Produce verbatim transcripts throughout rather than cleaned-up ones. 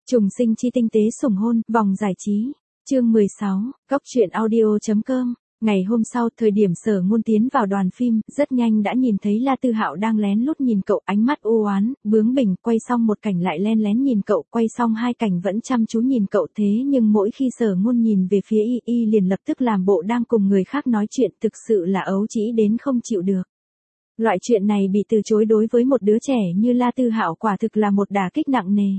Trùng sinh chi tinh tế sủng hôn, vòng giải trí. Chương mười sáu, Cóc truyện audio.com. Ngày hôm sau, thời điểm Sở Ngôn tiến vào đoàn phim, rất nhanh đã nhìn thấy La Tư Hạo đang lén lút nhìn cậu, ánh mắt u oán, bướng bỉnh, quay xong một cảnh lại len lén nhìn cậu, quay xong hai cảnh vẫn chăm chú nhìn cậu, thế nhưng mỗi khi Sở Ngôn nhìn về phía y, y liền lập tức làm bộ đang cùng người khác nói chuyện, thực sự là ấu trĩ đến không chịu được. Loại chuyện này bị từ chối đối với một đứa trẻ như La Tư Hạo quả thực là một đả kích nặng nề.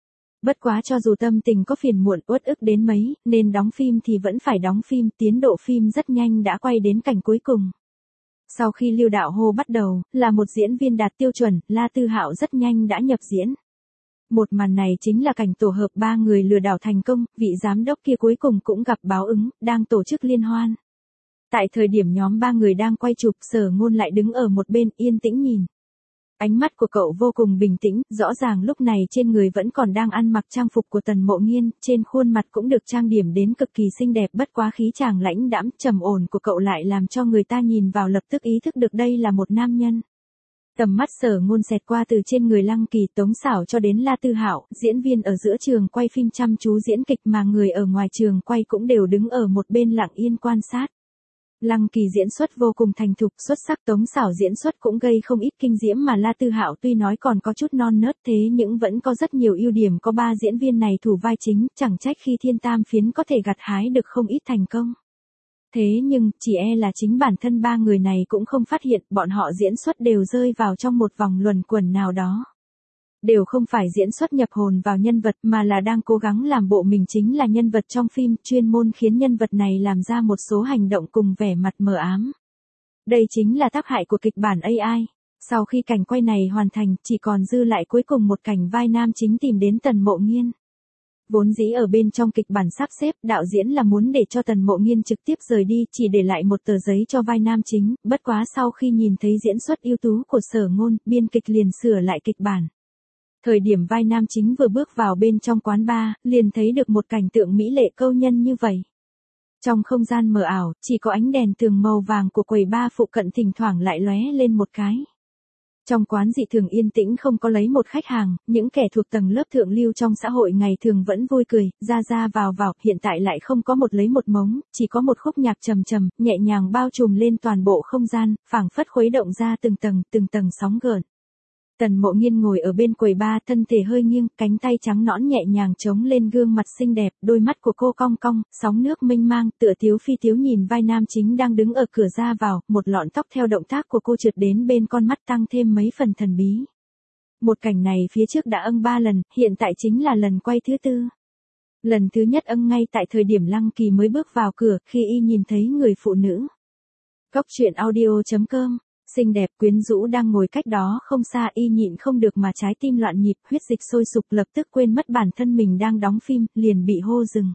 Bất quá cho dù tâm tình có phiền muộn uất ức đến mấy, nên đóng phim thì vẫn phải đóng phim, tiến độ phim rất nhanh đã quay đến cảnh cuối cùng. Sau khi Lưu Đạo Hô bắt đầu, là một diễn viên đạt tiêu chuẩn, La Tư Hạo rất nhanh đã nhập diễn. Một màn này chính là cảnh tổ hợp ba người lừa đảo thành công, vị giám đốc kia cuối cùng cũng gặp báo ứng, đang tổ chức liên hoan. Tại thời điểm nhóm ba người đang quay chụp, Sở Ngôn lại đứng ở một bên yên tĩnh nhìn. Ánh mắt của cậu vô cùng bình tĩnh, rõ ràng lúc này trên người vẫn còn đang ăn mặc trang phục của Tần Mộ Nghiên, trên khuôn mặt cũng được trang điểm đến cực kỳ xinh đẹp, bất quá khí chàng lãnh đãng, trầm ổn của cậu lại làm cho người ta nhìn vào lập tức ý thức được đây là một nam nhân. Tầm mắt Sở Ngôn xẹt qua từ trên người Lăng Kỳ, Tống Xảo cho đến La Tư Hạo, diễn viên ở giữa trường quay phim chăm chú diễn kịch mà người ở ngoài trường quay cũng đều đứng ở một bên lặng yên quan sát. Lăng Kỳ diễn xuất vô cùng thành thục, xuất sắc, Tống Xảo diễn xuất cũng gây không ít kinh diễm mà La Tư Hạo tuy nói còn có chút non nớt thế nhưng vẫn có rất nhiều ưu điểm, có ba diễn viên này thủ vai chính, chẳng trách khi Thiên Tam Phiến có thể gặt hái được không ít thành công. Thế nhưng, chỉ e là chính bản thân ba người này cũng không phát hiện, bọn họ diễn xuất đều rơi vào trong một vòng luẩn quẩn nào đó. Đều không phải diễn xuất nhập hồn vào nhân vật mà là đang cố gắng làm bộ mình chính là nhân vật trong phim, chuyên môn khiến nhân vật này làm ra một số hành động cùng vẻ mặt mờ ám. Đây chính là tác hại của kịch bản a i. Sau khi cảnh quay này hoàn thành, chỉ còn dư lại cuối cùng một cảnh vai nam chính tìm đến Tần Mộ Nghiên. Vốn dĩ ở bên trong kịch bản sắp xếp, đạo diễn là muốn để cho Tần Mộ Nghiên trực tiếp rời đi, chỉ để lại một tờ giấy cho vai nam chính, bất quá sau khi nhìn thấy diễn xuất ưu tú của Sở Ngôn, biên kịch liền sửa lại kịch bản. Thời điểm vai nam chính vừa bước vào bên trong quán bar, liền thấy được một cảnh tượng mỹ lệ câu nhân như vậy. Trong không gian mờ ảo, chỉ có ánh đèn tường màu vàng của quầy bar phụ cận thỉnh thoảng lại lóe lên một cái. Trong quán dị thường yên tĩnh, không có lấy một khách hàng, những kẻ thuộc tầng lớp thượng lưu trong xã hội ngày thường vẫn vui cười, ra ra vào vào, hiện tại lại không có một lấy một mống, chỉ có một khúc nhạc trầm trầm, nhẹ nhàng bao trùm lên toàn bộ không gian, phảng phất khuấy động ra từng tầng, từng tầng sóng gợn. Tần Mộ Nghiên ngồi ở bên quầy bar, thân thể hơi nghiêng, cánh tay trắng nõn nhẹ nhàng chống lên gương mặt xinh đẹp, đôi mắt của cô cong cong, sóng nước mênh mang, tựa tiếu phi tiếu nhìn vai nam chính đang đứng ở cửa ra vào, một lọn tóc theo động tác của cô trượt đến bên con mắt tăng thêm mấy phần thần bí. Một cảnh này phía trước đã âng ba lần, hiện tại chính là lần quay thứ tư. Lần thứ nhất âng ngay tại thời điểm Lăng Kỳ mới bước vào cửa, khi y nhìn thấy người phụ nữ. Cóc truyện audio.com. Xinh đẹp quyến rũ đang ngồi cách đó không xa, y nhịn không được mà trái tim loạn nhịp, huyết dịch sôi sục, lập tức quên mất bản thân mình đang đóng phim, liền bị hô dừng.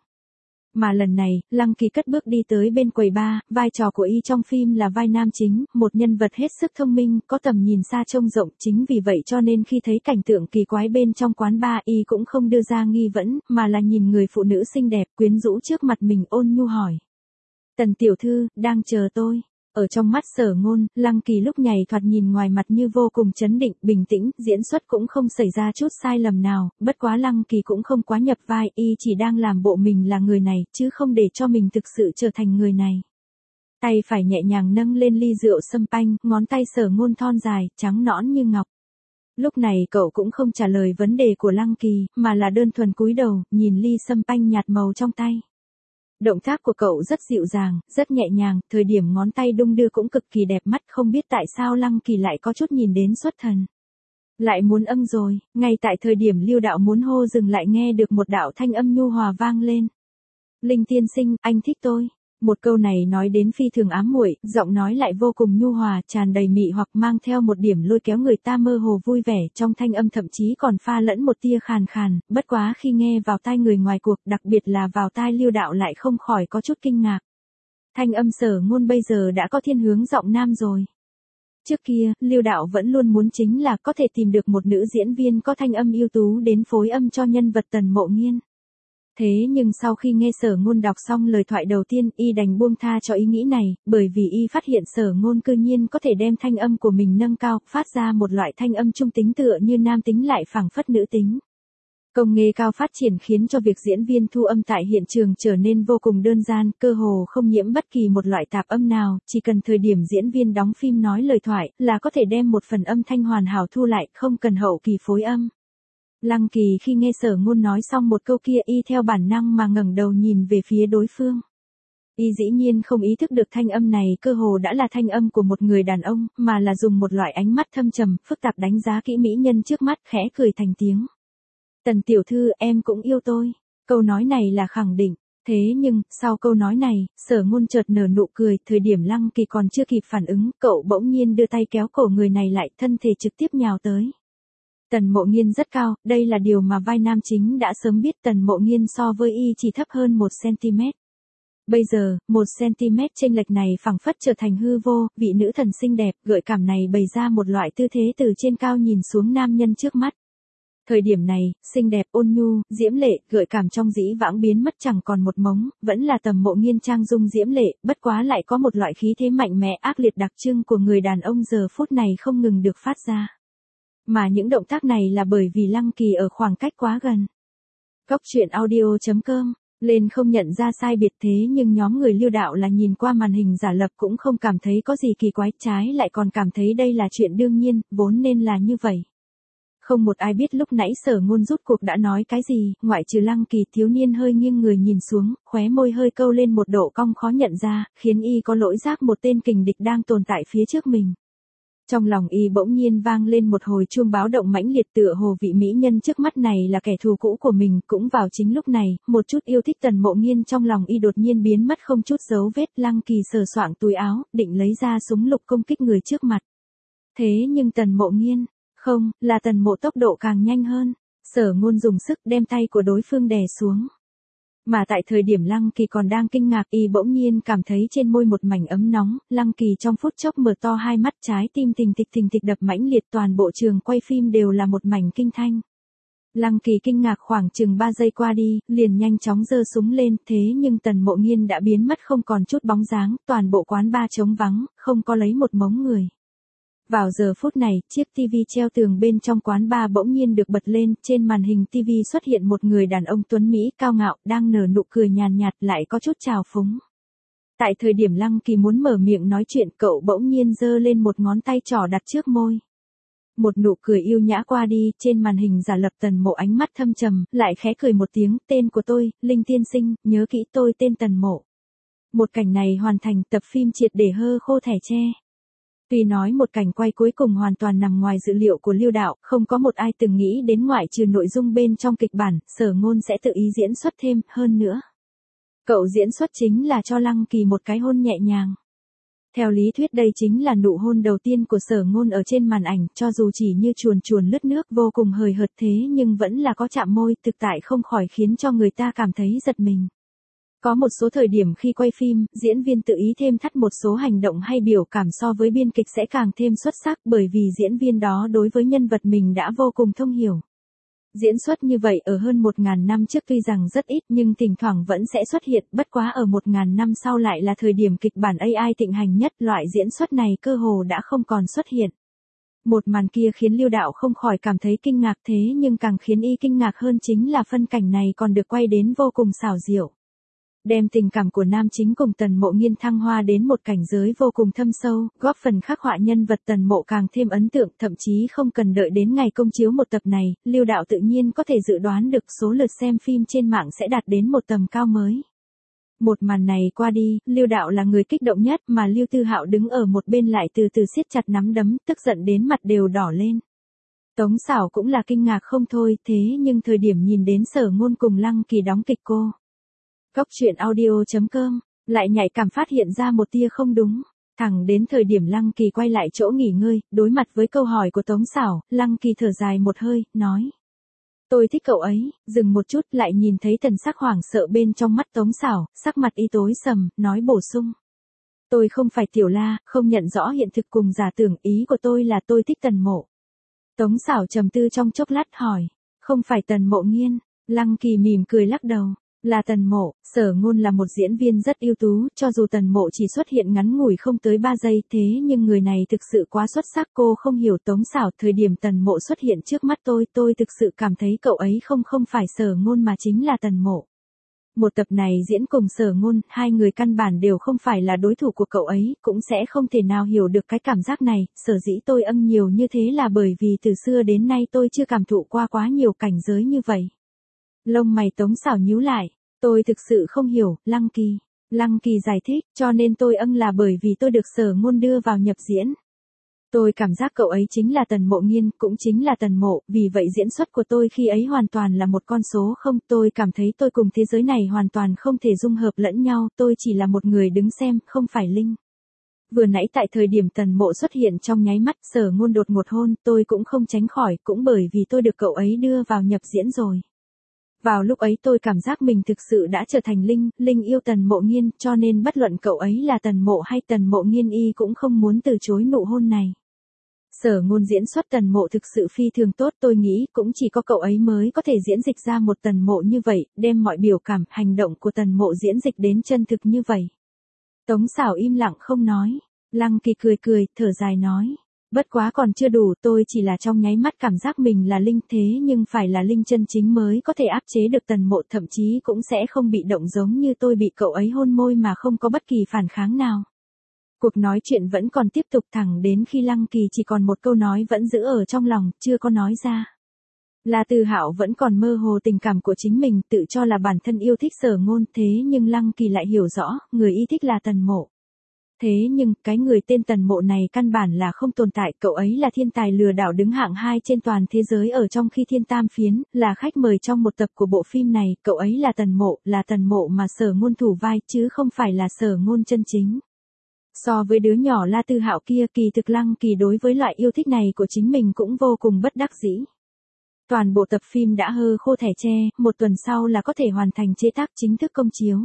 Mà lần này, Lăng Kỳ cất bước đi tới bên quầy bar, vai trò của y trong phim là vai nam chính, một nhân vật hết sức thông minh, có tầm nhìn xa trông rộng, chính vì vậy cho nên khi thấy cảnh tượng kỳ quái bên trong quán bar, y cũng không đưa ra nghi vấn, mà là nhìn người phụ nữ xinh đẹp quyến rũ trước mặt mình ôn nhu hỏi. Tần tiểu thư, đang chờ tôi. Ở trong mắt Sở Ngôn, Lăng Kỳ lúc nhảy thoạt nhìn ngoài mặt như vô cùng chấn định, bình tĩnh, diễn xuất cũng không xảy ra chút sai lầm nào, bất quá Lăng Kỳ cũng không quá nhập vai, y chỉ đang làm bộ mình là người này, chứ không để cho mình thực sự trở thành người này. Tay phải nhẹ nhàng nâng lên ly rượu sâm panh, ngón tay Sở Ngôn thon dài, trắng nõn như ngọc. Lúc này cậu cũng không trả lời vấn đề của Lăng Kỳ, mà là đơn thuần cúi đầu, nhìn ly sâm panh nhạt màu trong tay. Động tác của cậu rất dịu dàng, rất nhẹ nhàng, thời điểm ngón tay đung đưa cũng cực kỳ đẹp mắt, không biết tại sao Lăng Kỳ lại có chút nhìn đến xuất thần. Lại muốn âng rồi, ngay tại thời điểm Lưu Đạo muốn hô dừng lại nghe được một đạo thanh âm nhu hòa vang lên. Linh tiên sinh, anh thích tôi. Một câu này nói đến phi thường ám muội, giọng nói lại vô cùng nhu hòa, tràn đầy mị hoặc mang theo một điểm lôi kéo người ta mơ hồ vui vẻ, trong thanh âm thậm chí còn pha lẫn một tia khàn khàn, bất quá khi nghe vào tai người ngoài cuộc, đặc biệt là vào tai Lưu Đạo lại không khỏi có chút kinh ngạc. Thanh âm Sở Ngôn bây giờ đã có thiên hướng giọng nam rồi. Trước kia, Lưu Đạo vẫn luôn muốn chính là có thể tìm được một nữ diễn viên có thanh âm ưu tú đến phối âm cho nhân vật Tần Mộ Nghiên. Thế nhưng sau khi nghe Sở Ngôn đọc xong lời thoại đầu tiên, y đành buông tha cho ý nghĩ này, bởi vì y phát hiện Sở Ngôn cư nhiên có thể đem thanh âm của mình nâng cao, phát ra một loại thanh âm trung tính tựa như nam tính lại phảng phất nữ tính. Công nghệ cao phát triển khiến cho việc diễn viên thu âm tại hiện trường trở nên vô cùng đơn giản, cơ hồ không nhiễm bất kỳ một loại tạp âm nào, chỉ cần thời điểm diễn viên đóng phim nói lời thoại là có thể đem một phần âm thanh hoàn hảo thu lại, không cần hậu kỳ phối âm. Lăng Kỳ khi nghe Sở Ngôn nói xong một câu kia y theo bản năng mà ngẩng đầu nhìn về phía đối phương. Y dĩ nhiên không ý thức được thanh âm này cơ hồ đã là thanh âm của một người đàn ông, mà là dùng một loại ánh mắt thâm trầm, phức tạp đánh giá kỹ mỹ nhân trước mắt, khẽ cười thành tiếng. Tần tiểu thư, em cũng yêu tôi. Câu nói này là khẳng định. Thế nhưng, sau câu nói này, Sở Ngôn chợt nở nụ cười, thời điểm Lăng Kỳ còn chưa kịp phản ứng, cậu bỗng nhiên đưa tay kéo cổ người này lại, thân thể trực tiếp nhào tới. Tần Mộ Nghiên rất cao, đây là điều mà vai nam chính đã sớm biết. Tần Mộ Nghiên so với y chỉ thấp hơn một xăng-ti-mét. Bây giờ, một xăng-ti-mét chênh lệch này phảng phất trở thành hư vô, vị nữ thần xinh đẹp, gợi cảm này bày ra một loại tư thế từ trên cao nhìn xuống nam nhân trước mắt. Thời điểm này, xinh đẹp, ôn nhu, diễm lệ, gợi cảm trong dĩ vãng biến mất chẳng còn một mống, vẫn là Tần Mộ Nghiên trang dung diễm lệ, bất quá lại có một loại khí thế mạnh mẽ ác liệt đặc trưng của người đàn ông giờ phút này không ngừng được phát ra. Mà những động tác này là bởi vì Lăng Kỳ ở khoảng cách quá gần. Góc truyện audio chấm com lên không nhận ra sai biệt, thế nhưng nhóm người Lưu Đạo là nhìn qua màn hình giả lập cũng không cảm thấy có gì kỳ quái, trái lại còn cảm thấy đây là chuyện đương nhiên, vốn nên là như vậy. Không một ai biết lúc nãy Sở Ngôn rút cuộc đã nói cái gì, ngoại trừ Lăng Kỳ. Thiếu niên hơi nghiêng người nhìn xuống, khóe môi hơi câu lên một độ cong khó nhận ra, khiến y có lỗi giác một tên kình địch đang tồn tại phía trước mình. Trong lòng y bỗng nhiên vang lên một hồi chuông báo động mãnh liệt, tựa hồ vị mỹ nhân trước mắt này là kẻ thù cũ của mình. Cũng vào chính lúc này, một chút yêu thích Tần Mộ Nghiên trong lòng y đột nhiên biến mất không chút dấu vết. Lăng Kỳ sờ soạng túi áo, định lấy ra súng lục công kích người trước mặt. Thế nhưng Tần Mộ Nghiên, không, là Tần Mộ tốc độ càng nhanh hơn. Sở Ngôn dùng sức đem tay của đối phương đè xuống. Mà tại thời điểm Lăng Kỳ còn đang kinh ngạc, y bỗng nhiên cảm thấy trên môi một mảnh ấm nóng. Lăng Kỳ trong phút chốc mở to hai mắt, trái tim thình thịch thình thịch đập mãnh liệt, toàn bộ trường quay phim đều là một mảnh kinh thanh. Lăng Kỳ kinh ngạc khoảng chừng ba giây qua đi, liền nhanh chóng giơ súng lên, thế nhưng Tần Mộ Nghiên đã biến mất không còn chút bóng dáng, toàn bộ quán bar trống vắng, không có lấy một mống người. Vào giờ phút này, chiếc tivi treo tường bên trong quán bar bỗng nhiên được bật lên, trên màn hình tivi xuất hiện một người đàn ông tuấn Mỹ cao ngạo, đang nở nụ cười nhàn nhạt, lại có chút trào phúng. Tại thời điểm Lăng Kỳ muốn mở miệng nói chuyện, cậu bỗng nhiên giơ lên một ngón tay trỏ đặt trước môi. Một nụ cười yêu nhã qua đi, trên màn hình giả lập Tần Mộ ánh mắt thâm trầm, lại khẽ cười một tiếng, tên của tôi, Linh tiên sinh, nhớ kỹ tôi tên Tần Mộ. Một cảnh này hoàn thành, tập phim triệt để hơ khô thẻ tre. Tuy nói một cảnh quay cuối cùng hoàn toàn nằm ngoài dự liệu của Lưu Đạo, không có một ai từng nghĩ đến ngoại trừ nội dung bên trong kịch bản, Sở Ngôn sẽ tự ý diễn xuất thêm, hơn nữa. Cậu diễn xuất chính là cho Lăng Kỳ một cái hôn nhẹ nhàng. Theo lý thuyết đây chính là nụ hôn đầu tiên của Sở Ngôn ở trên màn ảnh, cho dù chỉ như chuồn chuồn lướt nước vô cùng hời hợt thế nhưng vẫn là có chạm môi, thực tại không khỏi khiến cho người ta cảm thấy giật mình. Có một số thời điểm khi quay phim, diễn viên tự ý thêm thắt một số hành động hay biểu cảm so với biên kịch sẽ càng thêm xuất sắc, bởi vì diễn viên đó đối với nhân vật mình đã vô cùng thông hiểu. Diễn xuất như vậy ở hơn một ngàn năm trước tuy rằng rất ít nhưng thỉnh thoảng vẫn sẽ xuất hiện, bất quá ở một ngàn năm sau lại là thời điểm kịch bản a i thịnh hành nhất, loại diễn xuất này cơ hồ đã không còn xuất hiện. Một màn kia khiến Lưu Đạo không khỏi cảm thấy kinh ngạc, thế nhưng càng khiến y kinh ngạc hơn chính là phân cảnh này còn được quay đến vô cùng xảo diệu. Đem tình cảm của nam chính cùng Tần Mộ Nghiên thăng hoa đến một cảnh giới vô cùng thâm sâu, góp phần khắc họa nhân vật Tần Mộ càng thêm ấn tượng, thậm chí không cần đợi đến ngày công chiếu một tập này, Lưu Đạo tự nhiên có thể dự đoán được số lượt xem phim trên mạng sẽ đạt đến một tầm cao mới. Một màn này qua đi, Lưu Đạo là người kích động nhất, mà Lưu Tư Hạo đứng ở một bên lại từ từ siết chặt nắm đấm, tức giận đến mặt đều đỏ lên. Tống Sảo cũng là kinh ngạc không thôi, thế nhưng thời điểm nhìn đến Sở Ngôn cùng Lăng Kỳ đóng kịch cô. Góc truyện audio chấm com lại nhạy cảm phát hiện ra một tia không đúng. Thẳng đến thời điểm Lăng Kỳ quay lại chỗ nghỉ ngơi, đối mặt với câu hỏi của Tống Sảo, Lăng Kỳ thở dài một hơi, nói. Tôi thích cậu ấy, dừng một chút lại nhìn thấy thần sắc hoảng sợ bên trong mắt Tống Sảo, sắc mặt y tối sầm, nói bổ sung. Tôi không phải Tiểu La, không nhận rõ hiện thực cùng giả tưởng, ý của tôi là tôi thích Tần Mộ. Tống Sảo trầm tư trong chốc lát hỏi, không phải Tần Mộ Nghiên. Lăng Kỳ mỉm cười lắc đầu. Là Tần Mộ. Sở Ngôn là một diễn viên rất ưu tú, cho dù Tần Mộ chỉ xuất hiện ngắn ngủi không tới ba giây, thế nhưng người này thực sự quá xuất sắc. Cô không hiểu Tống Sảo, thời điểm Tần Mộ xuất hiện trước mắt tôi, tôi thực sự cảm thấy cậu ấy không không phải Sở Ngôn mà chính là Tần Mộ. Một tập này diễn cùng Sở Ngôn, hai người căn bản đều không phải là đối thủ của cậu ấy, cũng sẽ không thể nào hiểu được cái cảm giác này. Sở dĩ tôi ân nhiều như thế là bởi vì từ xưa đến nay tôi chưa cảm thụ qua quá nhiều cảnh giới như vậy. Lông mày Tống Sảo nhíu lại, tôi thực sự không hiểu. Lăng Kỳ. Lăng Kỳ giải thích, cho nên tôi ân là bởi vì tôi được Sở Ngôn đưa vào nhập diễn. Tôi cảm giác cậu ấy chính là Tần Mộ Nghiên, cũng chính là Tần Mộ, vì vậy diễn xuất của tôi khi ấy hoàn toàn là một con số không. Tôi cảm thấy tôi cùng thế giới này hoàn toàn không thể dung hợp lẫn nhau, tôi chỉ là một người đứng xem, không phải linh. Vừa nãy tại thời điểm Tần Mộ xuất hiện trong nháy mắt, Sở Ngôn đột ngột hôn, tôi cũng không tránh khỏi, cũng bởi vì tôi được cậu ấy đưa vào nhập diễn rồi. Vào lúc ấy tôi cảm giác mình thực sự đã trở thành linh, linh yêu Tần Mộ Nghiên, cho nên bất luận cậu ấy là Tần Mộ hay Tần Mộ Nghiên y cũng không muốn từ chối nụ hôn này. Sở Ngôn diễn xuất Tần Mộ thực sự phi thường tốt, tôi nghĩ cũng chỉ có cậu ấy mới có thể diễn dịch ra một Tần Mộ như vậy, đem mọi biểu cảm, hành động của Tần Mộ diễn dịch đến chân thực như vậy. Tống Sảo im lặng không nói. Lăng Kỳ cười cười, thở dài nói. Bất quá còn chưa đủ, tôi chỉ là trong nháy mắt cảm giác mình là linh, thế nhưng phải là linh chân chính mới có thể áp chế được Tần Mộ, thậm chí cũng sẽ không bị động giống như tôi bị cậu ấy hôn môi mà không có bất kỳ phản kháng nào. Cuộc nói chuyện vẫn còn tiếp tục thẳng đến khi Lăng Kỳ chỉ còn một câu nói vẫn giữ ở trong lòng, chưa có nói ra. La Tư Hạo vẫn còn mơ hồ tình cảm của chính mình, tự cho là bản thân yêu thích Sở Ngôn, thế nhưng Lăng Kỳ lại hiểu rõ, người y thích là Tần Mộ. Thế nhưng, cái người tên Tần Mộ này căn bản là không tồn tại, cậu ấy là thiên tài lừa đảo đứng hạng hai trên toàn thế giới ở trong khi Thiên Tam Phiến, là khách mời trong một tập của bộ phim này, cậu ấy là Tần Mộ, là Tần Mộ mà Sở Ngôn thủ vai, chứ không phải là Sở Ngôn chân chính. So với đứa nhỏ La Tư Hạo kia, kỳ thực Lăng Kỳ đối với loại yêu thích này của chính mình cũng vô cùng bất đắc dĩ. Toàn bộ tập phim đã hơ khô thẻ tre, một tuần sau là có thể hoàn thành chế tác chính thức công chiếu.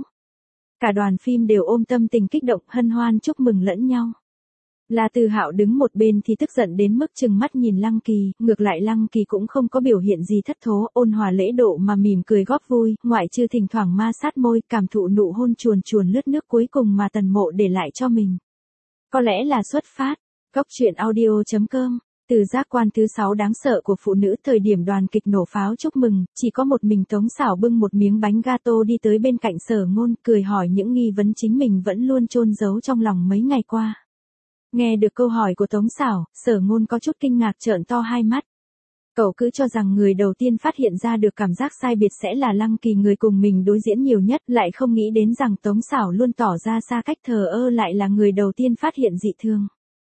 Cả đoàn phim đều ôm tâm tình kích động, hân hoan chúc mừng lẫn nhau. La Tư Hạo đứng một bên thì tức giận đến mức trừng mắt nhìn Lăng Kỳ, ngược lại Lăng Kỳ cũng không có biểu hiện gì thất thố, ôn hòa lễ độ mà mỉm cười góp vui, ngoại trừ thỉnh thoảng ma sát môi, cảm thụ nụ hôn chuồn chuồn lướt nước cuối cùng mà Tần Mộ để lại cho mình. Có lẽ là xuất phát. Góc truyện audio chấm com. Từ giác quan thứ sáu đáng sợ của phụ nữ, thời điểm đoàn kịch nổ pháo chúc mừng, chỉ có một mình Tống Sảo bưng một miếng bánh gato đi tới bên cạnh Sở Ngôn, cười hỏi những nghi vấn chính mình vẫn luôn chôn giấu trong lòng mấy ngày qua. Nghe được câu hỏi của Tống Sảo, Sở Ngôn có chút kinh ngạc trợn to hai mắt. Cậu cứ cho rằng người đầu tiên phát hiện ra được cảm giác sai biệt sẽ là Lăng Kỳ, người cùng mình đối diễn nhiều nhất, lại không nghĩ đến rằng Tống Sảo luôn tỏ ra xa cách thờ ơ lại là người đầu tiên phát hiện dị thường.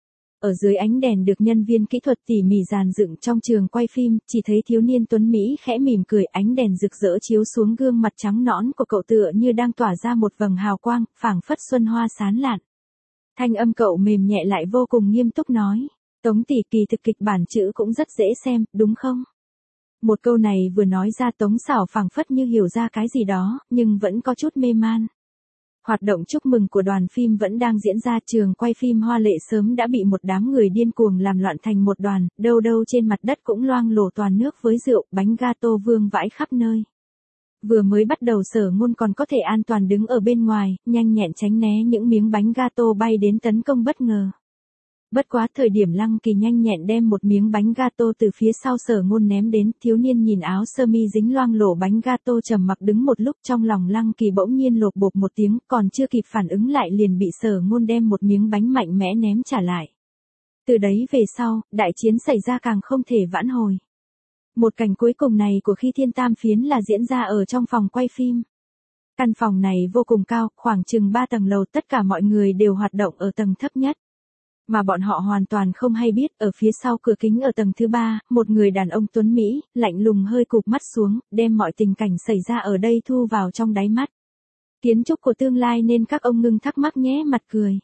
Ở dưới ánh đèn được nhân viên kỹ thuật tỉ mỉ dàn dựng trong trường quay phim, chỉ thấy thiếu niên tuấn Mỹ khẽ mỉm cười, ánh đèn rực rỡ chiếu xuống gương mặt trắng nõn của cậu tựa như đang tỏa ra một vầng hào quang, phảng phất xuân hoa sán lạn. Thanh âm cậu mềm nhẹ lại vô cùng nghiêm túc nói, Tống tỷ, kỳ thực kịch bản chữ cũng rất dễ xem, đúng không? Một câu này vừa nói ra Tống Sảo phảng phất như hiểu ra cái gì đó, nhưng vẫn có chút mê man. Hoạt động chúc mừng của đoàn phim vẫn đang diễn ra, trường quay phim hoa lệ sớm đã bị một đám người điên cuồng làm loạn thành một đoàn, đâu đâu trên mặt đất cũng loang lổ toàn nước với rượu, bánh gato vương vãi khắp nơi. Vừa mới bắt đầu Sở Ngôn còn có thể an toàn đứng ở bên ngoài, nhanh nhẹn tránh né những miếng bánh gato bay đến tấn công bất ngờ. Bất quá thời điểm Lăng Kỳ nhanh nhẹn đem một miếng bánh gato từ phía sau Sở Ngôn ném đến, thiếu niên nhìn áo sơ mi dính loang lổ bánh gato trầm mặc đứng một lúc, trong lòng Lăng Kỳ bỗng nhiên lột bột một tiếng, còn chưa kịp phản ứng lại liền bị Sở Ngôn đem một miếng bánh mạnh mẽ ném trả lại. Từ đấy về sau, đại chiến xảy ra càng không thể vãn hồi. Một cảnh cuối cùng này của khi Thiên Tam Phiến là diễn ra ở trong phòng quay phim. Căn phòng này vô cùng cao, khoảng chừng ba tầng lầu, tất cả mọi người đều hoạt động ở tầng thấp nhất. Mà bọn họ hoàn toàn không hay biết, ở phía sau cửa kính ở tầng thứ ba, một người đàn ông tuấn Mỹ, lạnh lùng hơi cụp mắt xuống, đem mọi tình cảnh xảy ra ở đây thu vào trong đáy mắt. Kiến trúc của tương lai nên các ông ngưng thắc mắc nhé, mặt cười.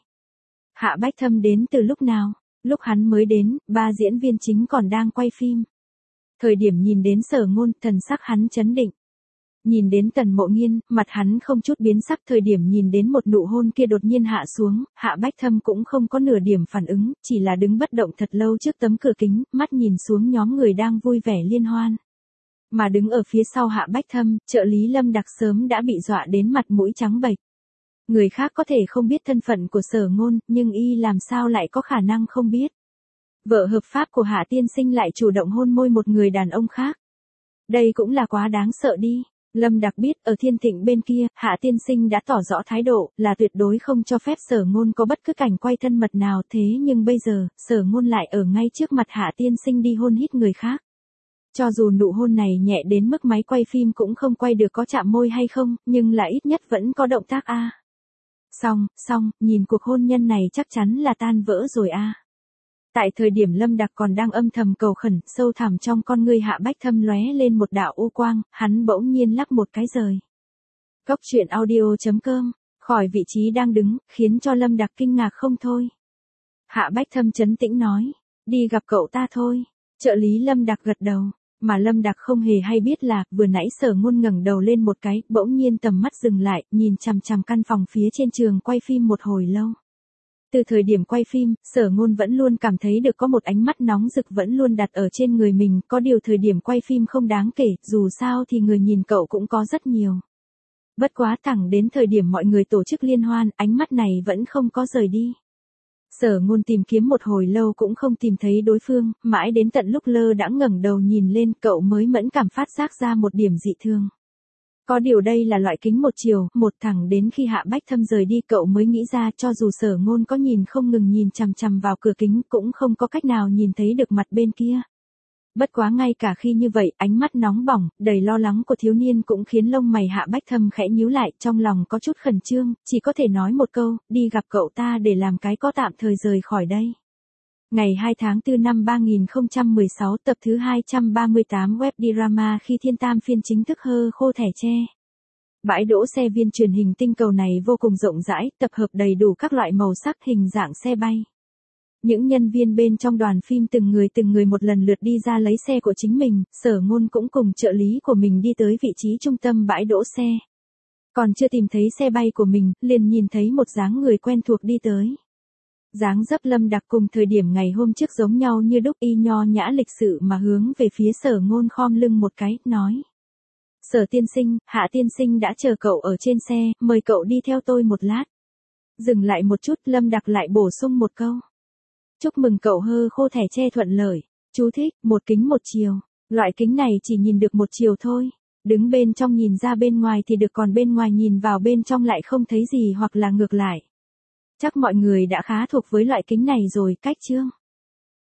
Hạ Bách Thâm đến từ lúc nào? Lúc hắn mới đến, ba diễn viên chính còn đang quay phim. Thời điểm nhìn đến Sở Ngôn, thần sắc hắn chấn định. Nhìn đến Tần Mộ Nghiên, mặt hắn không chút biến sắc, thời điểm nhìn đến một nụ hôn kia đột nhiên hạ xuống, Hạ Bách Thâm cũng không có nửa điểm phản ứng, chỉ là đứng bất động thật lâu trước tấm cửa kính, mắt nhìn xuống nhóm người đang vui vẻ liên hoan. Mà đứng ở phía sau Hạ Bách Thâm, trợ lý Lâm Đặc sớm đã bị dọa đến mặt mũi trắng bệch. Người khác có thể không biết thân phận của Sở Ngôn, nhưng y làm sao lại có khả năng không biết. Vợ hợp pháp của Hạ tiên sinh lại chủ động hôn môi một người đàn ông khác. Đây cũng là quá đáng sợ đi. Lâm Đặc biết ở Thiên Thịnh bên kia, Hạ tiên sinh đã tỏ rõ thái độ, là tuyệt đối không cho phép Sở Ngôn có bất cứ cảnh quay thân mật nào, thế nhưng bây giờ, Sở Ngôn lại ở ngay trước mặt Hạ tiên sinh đi hôn hít người khác. Cho dù nụ hôn này nhẹ đến mức máy quay phim cũng không quay được có chạm môi hay không, nhưng là ít nhất vẫn có động tác a. Xong, xong, nhìn cuộc hôn nhân này chắc chắn là tan vỡ rồi a. Tại thời điểm Lâm Đặc còn đang âm thầm cầu khẩn, sâu thẳm trong con ngươi Hạ Bách Thâm lóe lên một đạo u quang, hắn bỗng nhiên lắc một cái rời. Cốc truyện audio chấm com, khỏi vị trí đang đứng, khiến cho Lâm Đặc kinh ngạc không thôi. Hạ Bách Thâm trấn tĩnh nói, đi gặp cậu ta thôi. Trợ lý Lâm Đặc gật đầu, mà Lâm Đặc không hề hay biết là, vừa nãy Sở Ngôn ngẩng đầu lên một cái, bỗng nhiên tầm mắt dừng lại, nhìn chằm chằm căn phòng phía trên trường quay phim một hồi lâu. Từ thời điểm quay phim, Sở Ngôn vẫn luôn cảm thấy được có một ánh mắt nóng rực vẫn luôn đặt ở trên người mình, có điều thời điểm quay phim không đáng kể, dù sao thì người nhìn cậu cũng có rất nhiều. Bất quá thẳng đến thời điểm mọi người tổ chức liên hoan, ánh mắt này vẫn không có rời đi. Sở Ngôn tìm kiếm một hồi lâu cũng không tìm thấy đối phương, mãi đến tận lúc lơ đãng ngẩng đầu nhìn lên cậu mới mẫn cảm phát giác ra một điểm dị thường. Có điều đây là loại kính một chiều, một thẳng đến khi Hạ Bách Thâm rời đi cậu mới nghĩ ra cho dù Sở Ngôn có nhìn không ngừng nhìn chằm chằm vào cửa kính cũng không có cách nào nhìn thấy được mặt bên kia. Bất quá ngay cả khi như vậy, ánh mắt nóng bỏng, đầy lo lắng của thiếu niên cũng khiến lông mày Hạ Bách Thâm khẽ nhíu lại, trong lòng có chút khẩn trương, chỉ có thể nói một câu, đi gặp cậu ta để làm cái có tạm thời rời khỏi đây. Ngày hai tháng tư năm ba nghìn không trăm mười sáu, tập thứ hai trăm ba mươi tám web drama Khi Thiên Tam phiên chính thức hơ khô thẻ tre. Bãi đỗ xe viên truyền hình tinh cầu này vô cùng rộng rãi, tập hợp đầy đủ các loại màu sắc hình dạng xe bay. Những nhân viên bên trong đoàn phim từng người từng người một lần lượt đi ra lấy xe của chính mình, Sở Ngôn cũng cùng trợ lý của mình đi tới vị trí trung tâm bãi đỗ xe. Còn chưa tìm thấy xe bay của mình, liền nhìn thấy một dáng người quen thuộc đi tới. Dáng dấp Lâm Đặc cùng thời điểm ngày hôm trước giống nhau như đúc, y nho nhã lịch sự mà hướng về phía Sở Ngôn khom lưng một cái, nói. Sở tiên sinh, Hạ tiên sinh đã chờ cậu ở trên xe, mời cậu đi theo tôi một lát. Dừng lại một chút, Lâm Đặc lại bổ sung một câu. Chúc mừng cậu hơ khô thẻ tre thuận lợi. Chú thích, một kính một chiều. Loại kính này chỉ nhìn được một chiều thôi. Đứng bên trong nhìn ra bên ngoài thì được, còn bên ngoài nhìn vào bên trong lại không thấy gì hoặc là ngược lại. Chắc mọi người đã khá thuộc với loại kính này rồi, cách chưa?